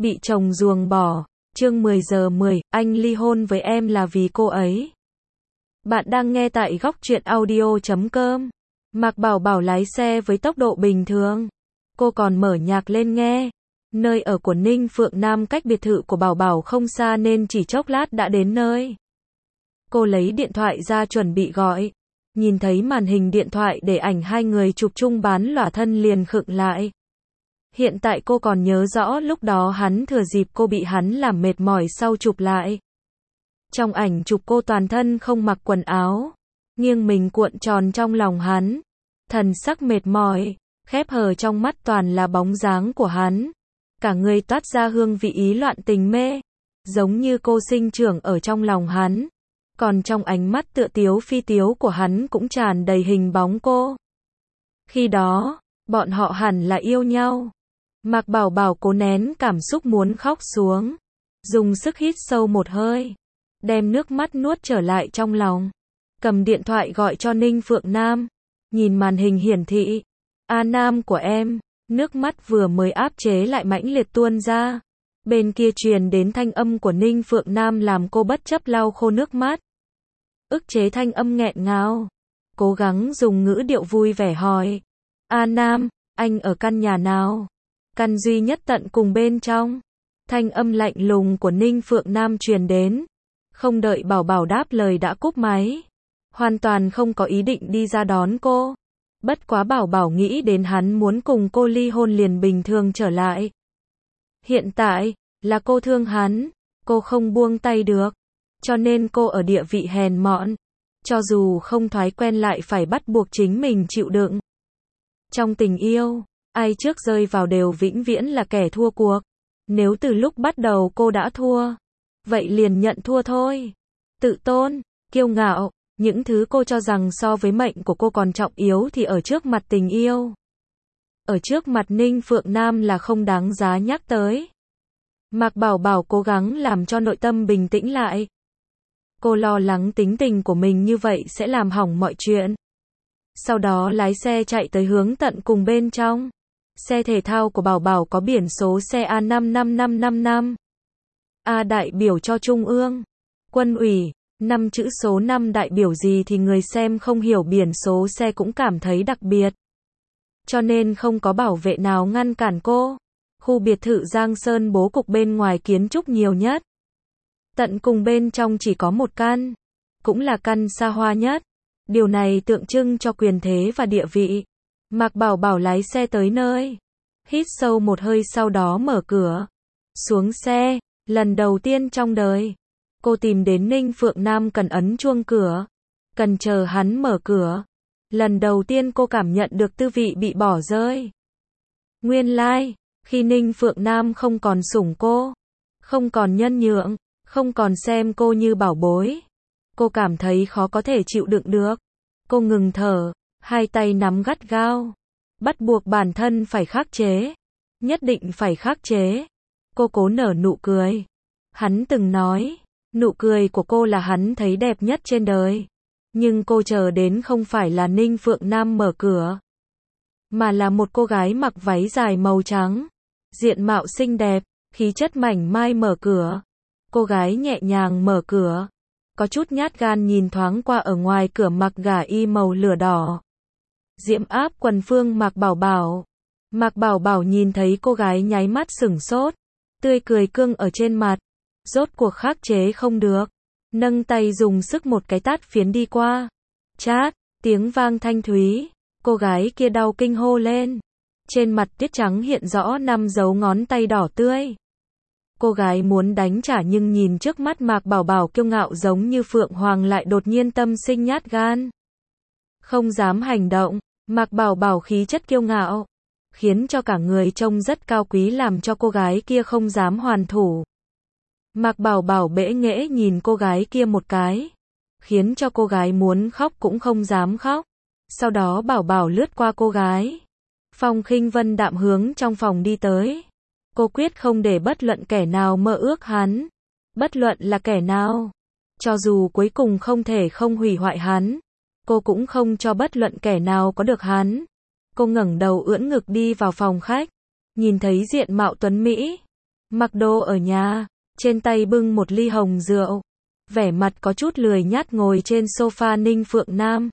Bị chồng ruồng bỏ. Chương 10 giờ 10, anh ly hôn với em là vì cô ấy. Bạn đang nghe tại góc truyện audio.com. Mạc Bảo Bảo lái xe với tốc độ bình thường. Cô còn mở nhạc lên nghe. Nơi ở của Ninh Phượng Nam cách biệt thự của Bảo Bảo không xa nên chỉ chốc lát đã đến nơi. Cô lấy điện thoại ra chuẩn bị gọi. Nhìn thấy màn hình điện thoại để ảnh hai người chụp chung bán lỏa thân liền khựng lại. Hiện tại cô còn nhớ rõ lúc đó hắn thừa dịp cô bị hắn làm mệt mỏi sau chụp lại. Trong ảnh chụp cô toàn thân không mặc quần áo, nghiêng mình cuộn tròn trong lòng hắn, thần sắc mệt mỏi, khép hờ trong mắt toàn là bóng dáng của hắn. Cả người toát ra hương vị ý loạn tình mê, giống như cô sinh trưởng ở trong lòng hắn. Còn trong ánh mắt tựa tiếu phi tiếu của hắn cũng tràn đầy hình bóng cô. Khi đó, bọn họ hẳn là yêu nhau. Mạc Bảo Bảo cố nén cảm xúc muốn khóc xuống, dùng sức hít sâu một hơi, đem nước mắt nuốt trở lại trong lòng. Cầm điện thoại gọi cho Ninh Phượng Nam, nhìn màn hình hiển thị, "A Nam của em." Nước mắt vừa mới áp chế lại mãnh liệt tuôn ra. Bên kia truyền đến thanh âm của Ninh Phượng Nam làm cô bất chấp lau khô nước mắt. Ức chế thanh âm nghẹn ngào, cố gắng dùng ngữ điệu vui vẻ hỏi, "A Nam, anh ở căn nhà nào? Căn duy nhất tận cùng bên trong." Thanh âm lạnh lùng của Ninh Phượng Nam truyền đến. Không đợi Bảo Bảo đáp lời đã cúp máy. Hoàn toàn không có ý định đi ra đón cô. Bất quá Bảo Bảo nghĩ đến hắn muốn cùng cô ly hôn liền bình thường trở lại. Hiện tại, là cô thương hắn, cô không buông tay được. Cho nên cô ở địa vị hèn mọn. Cho dù không thói quen lại phải bắt buộc chính mình chịu đựng. Trong tình yêu, ai trước rơi vào đều vĩnh viễn là kẻ thua cuộc. Nếu từ lúc bắt đầu cô đã thua, vậy liền nhận thua thôi. Tự tôn, kiêu ngạo, những thứ cô cho rằng so với mệnh của cô còn trọng yếu thì ở trước mặt tình yêu, ở trước mặt Ninh Phượng Nam là không đáng giá nhắc tới. Mạc Bảo Bảo cố gắng làm cho nội tâm bình tĩnh lại. Cô lo lắng tính tình của mình như vậy sẽ làm hỏng mọi chuyện. Sau đó lái xe chạy tới hướng tận cùng bên trong. Xe thể thao của Bảo Bảo có biển số xe A55555. A đại biểu cho Trung ương, Quân ủy, 5 chữ số 5 đại biểu gì thì người xem không hiểu biển số xe cũng cảm thấy đặc biệt. Cho nên không có bảo vệ nào ngăn cản cô. Khu biệt thự Giang Sơn bố cục bên ngoài kiến trúc nhiều nhất. Tận cùng bên trong chỉ có một căn, cũng là căn xa hoa nhất. Điều này tượng trưng cho quyền thế và địa vị. Mạc Bảo Bảo lái xe tới nơi, hít sâu một hơi sau đó mở cửa, xuống xe. Lần đầu tiên trong đời, cô tìm đến Ninh Phượng Nam cần ấn chuông cửa, cần chờ hắn mở cửa. Lần đầu tiên cô cảm nhận được tư vị bị bỏ rơi. Nguyên lai, khi Ninh Phượng Nam không còn sủng cô, không còn nhân nhượng, không còn xem cô như bảo bối, cô cảm thấy khó có thể chịu đựng được. Cô ngừng thở, hai tay nắm gắt gao, bắt buộc bản thân phải khắc chế, nhất định phải khắc chế. Cô cố nở nụ cười. Hắn từng nói, nụ cười của cô là hắn thấy đẹp nhất trên đời. Nhưng cô chờ đến không phải là Ninh Phượng Nam mở cửa, mà là một cô gái mặc váy dài màu trắng, diện mạo xinh đẹp, khí chất mảnh mai mở cửa. Cô gái nhẹ nhàng mở cửa, có chút nhát gan nhìn thoáng qua ở ngoài cửa mặc gà y màu lửa đỏ. Diễm áp quần phương Mạc Bảo Bảo. Mạc Bảo Bảo nhìn thấy cô gái nháy mắt sửng sốt, tươi cười cương ở trên mặt. Rốt cuộc khắc chế không được, nâng tay dùng sức một cái tát phiến đi qua. Chát, tiếng vang thanh thúy, cô gái kia đau kinh hô lên. Trên mặt tiết trắng hiện rõ 5 dấu ngón tay đỏ tươi. Cô gái muốn đánh trả nhưng nhìn trước mắt Mạc Bảo Bảo kiêu ngạo giống như phượng hoàng lại đột nhiên tâm sinh nhát gan. Không dám hành động. Mạc Bảo Bảo khí chất kiêu ngạo, khiến cho cả người trông rất cao quý làm cho cô gái kia không dám hoàn thủ. Mạc Bảo Bảo bẽ nghễ nhìn cô gái kia một cái, khiến cho cô gái muốn khóc cũng không dám khóc. Sau đó Bảo Bảo lướt qua cô gái. Phong Khinh Vân đạm hướng trong phòng đi tới. Cô quyết không để bất luận kẻ nào mơ ước hắn. Bất luận là kẻ nào. Cho dù cuối cùng không thể không hủy hoại hắn, cô cũng không cho bất luận kẻ nào có được hắn. Cô ngẩng đầu ưỡn ngực đi vào phòng khách. Nhìn thấy diện mạo tuấn Mỹ, Mặc đồ ở nhà, trên tay bưng một ly hồng rượu, vẻ mặt có chút lười nhác ngồi trên sofa Ninh Phượng Nam.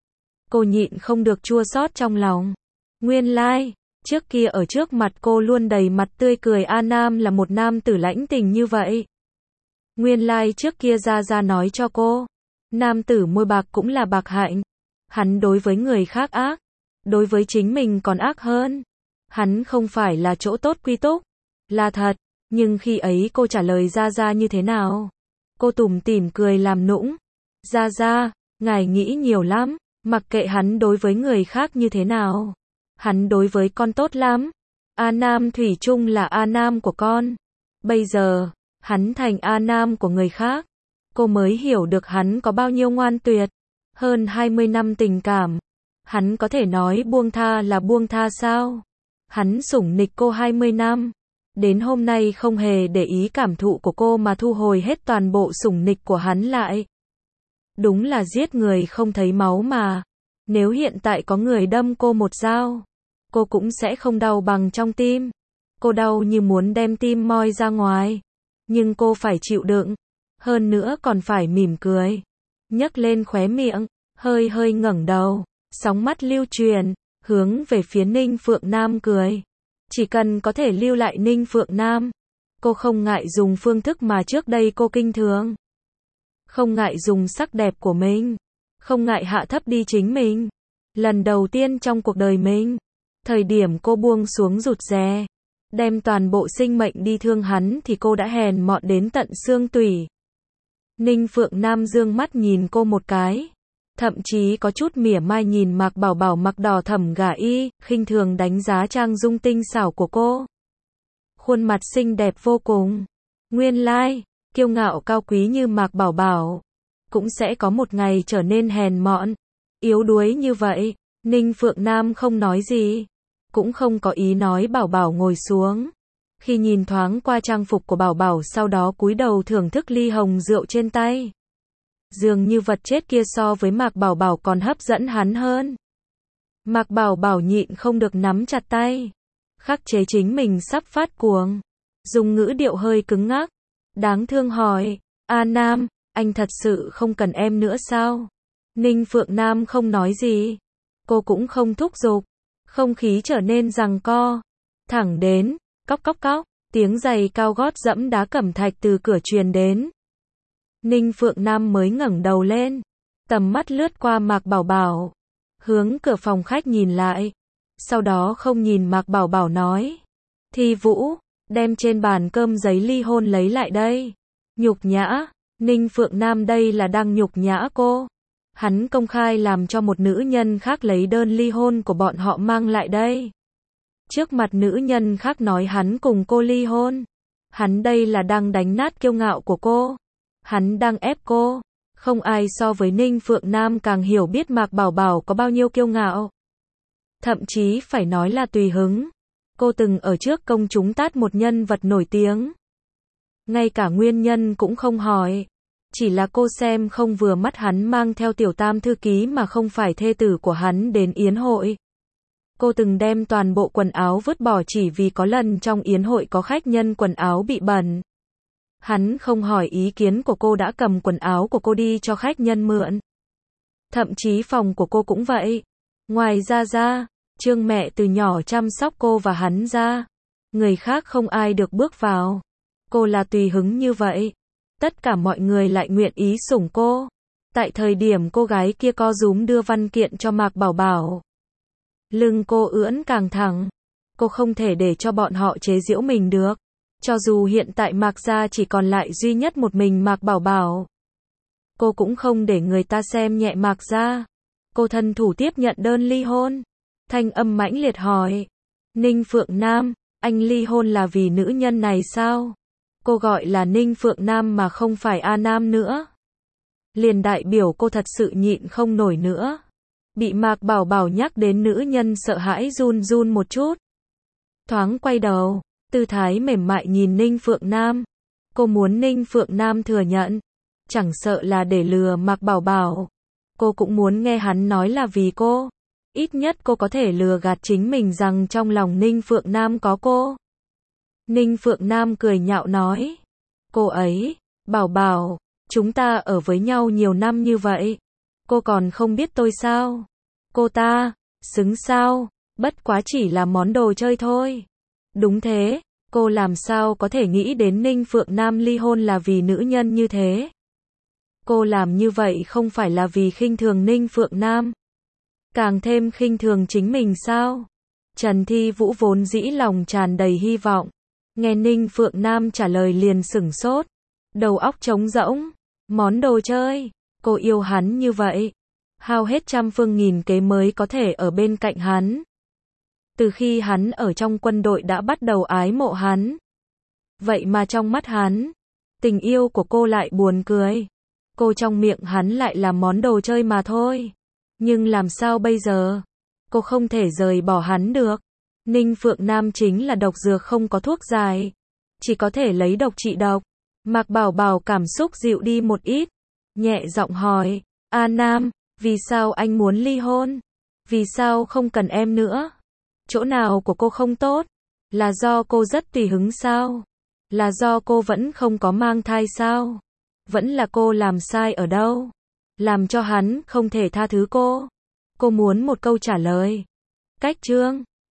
Cô nhịn không được chua xót trong lòng. Nguyên lai, trước kia ở trước mặt cô luôn đầy mặt tươi cười A Nam là một nam tử lãnh tình như vậy. Nguyên lai trước kia Gia Gia nói cho cô, nam tử môi bạc cũng là bạc hạnh. Hắn đối với người khác ác, đối với chính mình còn ác hơn. Hắn không phải là chỗ tốt quy túc, là thật. Nhưng khi ấy cô trả lời Gia Gia như thế nào? Cô tủm tỉm cười làm nũng. Gia Gia, ngài nghĩ nhiều lắm, mặc kệ hắn đối với người khác như thế nào. Hắn đối với con tốt lắm. A Nam thủy chung là A Nam của con. Bây giờ, hắn thành A Nam của người khác. Cô mới hiểu được hắn có bao nhiêu ngoan tuyệt. Hơn 20 năm tình cảm. Hắn có thể nói buông tha là buông tha sao? Hắn sủng nịch cô 20 năm. Đến hôm nay không hề để ý cảm thụ của cô mà thu hồi hết toàn bộ sủng nịch của hắn lại. Đúng là giết người không thấy máu mà. Nếu hiện tại có người đâm cô một dao, cô cũng sẽ không đau bằng trong tim. Cô đau như muốn đem tim moi ra ngoài. Nhưng cô phải chịu đựng. Hơn nữa còn phải mỉm cười. Nhấc lên khóe miệng, hơi hơi ngẩng đầu, sóng mắt lưu truyền, hướng về phía Ninh Phượng Nam cười. Chỉ cần có thể lưu lại Ninh Phượng Nam, cô không ngại dùng phương thức mà trước đây cô kinh thường. Không ngại dùng sắc đẹp của mình, không ngại hạ thấp đi chính mình. Lần đầu tiên trong cuộc đời mình, thời điểm cô buông xuống rụt rè, đem toàn bộ sinh mệnh đi thương hắn thì cô đã hèn mọn đến tận xương tủy. Ninh Phượng Nam dương mắt nhìn cô một cái, thậm chí có chút mỉa mai nhìn Mạc Bảo Bảo mặc đỏ thẫm gả y, khinh thường đánh giá trang dung tinh xảo của cô. Khuôn mặt xinh đẹp vô cùng. Nguyên lai, kiêu ngạo cao quý như Mạc Bảo Bảo, cũng sẽ có một ngày trở nên hèn mọn, yếu đuối như vậy. Ninh Phượng Nam không nói gì, cũng không có ý nói Bảo Bảo ngồi xuống. Khi nhìn thoáng qua trang phục của Bảo Bảo sau đó cúi đầu thưởng thức ly hồng rượu trên tay. Dường như vật chết kia so với Mạc Bảo Bảo còn hấp dẫn hắn hơn. Mạc Bảo Bảo nhịn không được nắm chặt tay, khắc chế chính mình sắp phát cuồng, dùng ngữ điệu hơi cứng ngắc, đáng thương hỏi, A Nam, anh thật sự không cần em nữa sao? Ninh Phượng Nam không nói gì, cô cũng không thúc giục, không khí trở nên giằng co, thẳng đến, cóc cóc cóc, tiếng giày cao gót dẫm đá cẩm thạch từ cửa truyền đến. Ninh Phượng Nam mới ngẩng đầu lên, tầm mắt lướt qua Mạc Bảo Bảo, hướng cửa phòng khách nhìn lại, sau đó không nhìn Mạc Bảo Bảo nói, Thi Vũ, đem trên bàn cơm giấy ly hôn lấy lại đây. Nhục nhã, Ninh Phượng Nam đây là đang nhục nhã cô. Hắn công khai làm cho một nữ nhân khác lấy đơn ly hôn của bọn họ mang lại đây. Trước mặt nữ nhân khác nói hắn cùng cô ly hôn. Hắn đây là đang đánh nát kiêu ngạo của cô. Hắn đang ép cô. Không ai so với Ninh Phượng Nam càng hiểu biết Mạc Bảo Bảo có bao nhiêu kiêu ngạo. Thậm chí phải nói là tùy hứng. Cô từng ở trước công chúng tát một nhân vật nổi tiếng. Ngay cả nguyên nhân cũng không hỏi. Chỉ là cô xem không vừa mắt hắn mang theo tiểu tam thư ký mà không phải thê tử của hắn đến yến hội. Cô từng đem toàn bộ quần áo vứt bỏ chỉ vì có lần trong yến hội có khách nhân quần áo bị bẩn. Hắn không hỏi ý kiến của cô đã cầm quần áo của cô đi cho khách nhân mượn. Thậm chí phòng của cô cũng vậy. Ngoài ra, Trương mẹ từ nhỏ chăm sóc cô và hắn ra. Người khác không ai được bước vào. Cô là tùy hứng như vậy. Tất cả mọi người lại nguyện ý sủng cô. Tại thời điểm cô gái kia co rúm đưa văn kiện cho Mạc Bảo Bảo. Lưng cô ưỡn càng thẳng. Cô không thể để cho bọn họ chế giễu mình được. Cho dù hiện tại Mạc gia chỉ còn lại duy nhất một mình Mạc Bảo Bảo. Cô cũng không để người ta xem nhẹ Mạc gia. Cô thân thủ tiếp nhận đơn ly hôn. Thanh âm mãnh liệt hỏi. Ninh Phượng Nam, anh ly hôn là vì nữ nhân này sao? Cô gọi là Ninh Phượng Nam mà không phải A Nam nữa. Liền đại biểu cô thật sự nhịn không nổi nữa. Bị Mạc Bảo Bảo nhắc đến nữ nhân sợ hãi run run một chút. Thoáng quay đầu, tư thái mềm mại nhìn Ninh Phượng Nam. Cô muốn Ninh Phượng Nam thừa nhận. Chẳng sợ là để lừa Mạc Bảo Bảo. Cô cũng muốn nghe hắn nói là vì cô. Ít nhất cô có thể lừa gạt chính mình rằng trong lòng Ninh Phượng Nam có cô. Ninh Phượng Nam cười nhạo nói. Cô ấy, Bảo Bảo, chúng ta ở với nhau nhiều năm như vậy. Cô còn không biết tôi sao? Cô ta, xứng sao? Bất quá chỉ là món đồ chơi thôi. Đúng thế, cô làm sao có thể nghĩ đến Ninh Phượng Nam ly hôn là vì nữ nhân như thế? Cô làm như vậy không phải là vì khinh thường Ninh Phượng Nam, càng thêm khinh thường chính mình sao? Trần Thi Vũ vốn dĩ lòng tràn đầy hy vọng, nghe Ninh Phượng Nam trả lời liền sửng sốt, đầu óc trống rỗng, món đồ chơi, cô yêu hắn như vậy, hao hết trăm phương nghìn kế mới có thể ở bên cạnh hắn. Từ khi hắn ở trong quân đội đã bắt đầu ái mộ hắn. Vậy mà trong mắt hắn, tình yêu của cô lại buồn cười. Cô trong miệng hắn lại là món đồ chơi mà thôi. Nhưng làm sao bây giờ? Cô không thể rời bỏ hắn được. Ninh Phượng Nam chính là độc dược không có thuốc giải, chỉ có thể lấy độc trị độc. Mạc Bảo Bảo cảm xúc dịu đi một ít, nhẹ giọng hỏi, A Nam, vì sao anh muốn ly hôn? Vì sao không cần em nữa? Chỗ nào của cô không tốt? Là do cô rất tùy hứng sao? Là do cô vẫn không có mang thai sao? Vẫn là cô làm sai ở đâu? Làm cho hắn không thể tha thứ cô? Cô muốn một câu trả lời. Cách chương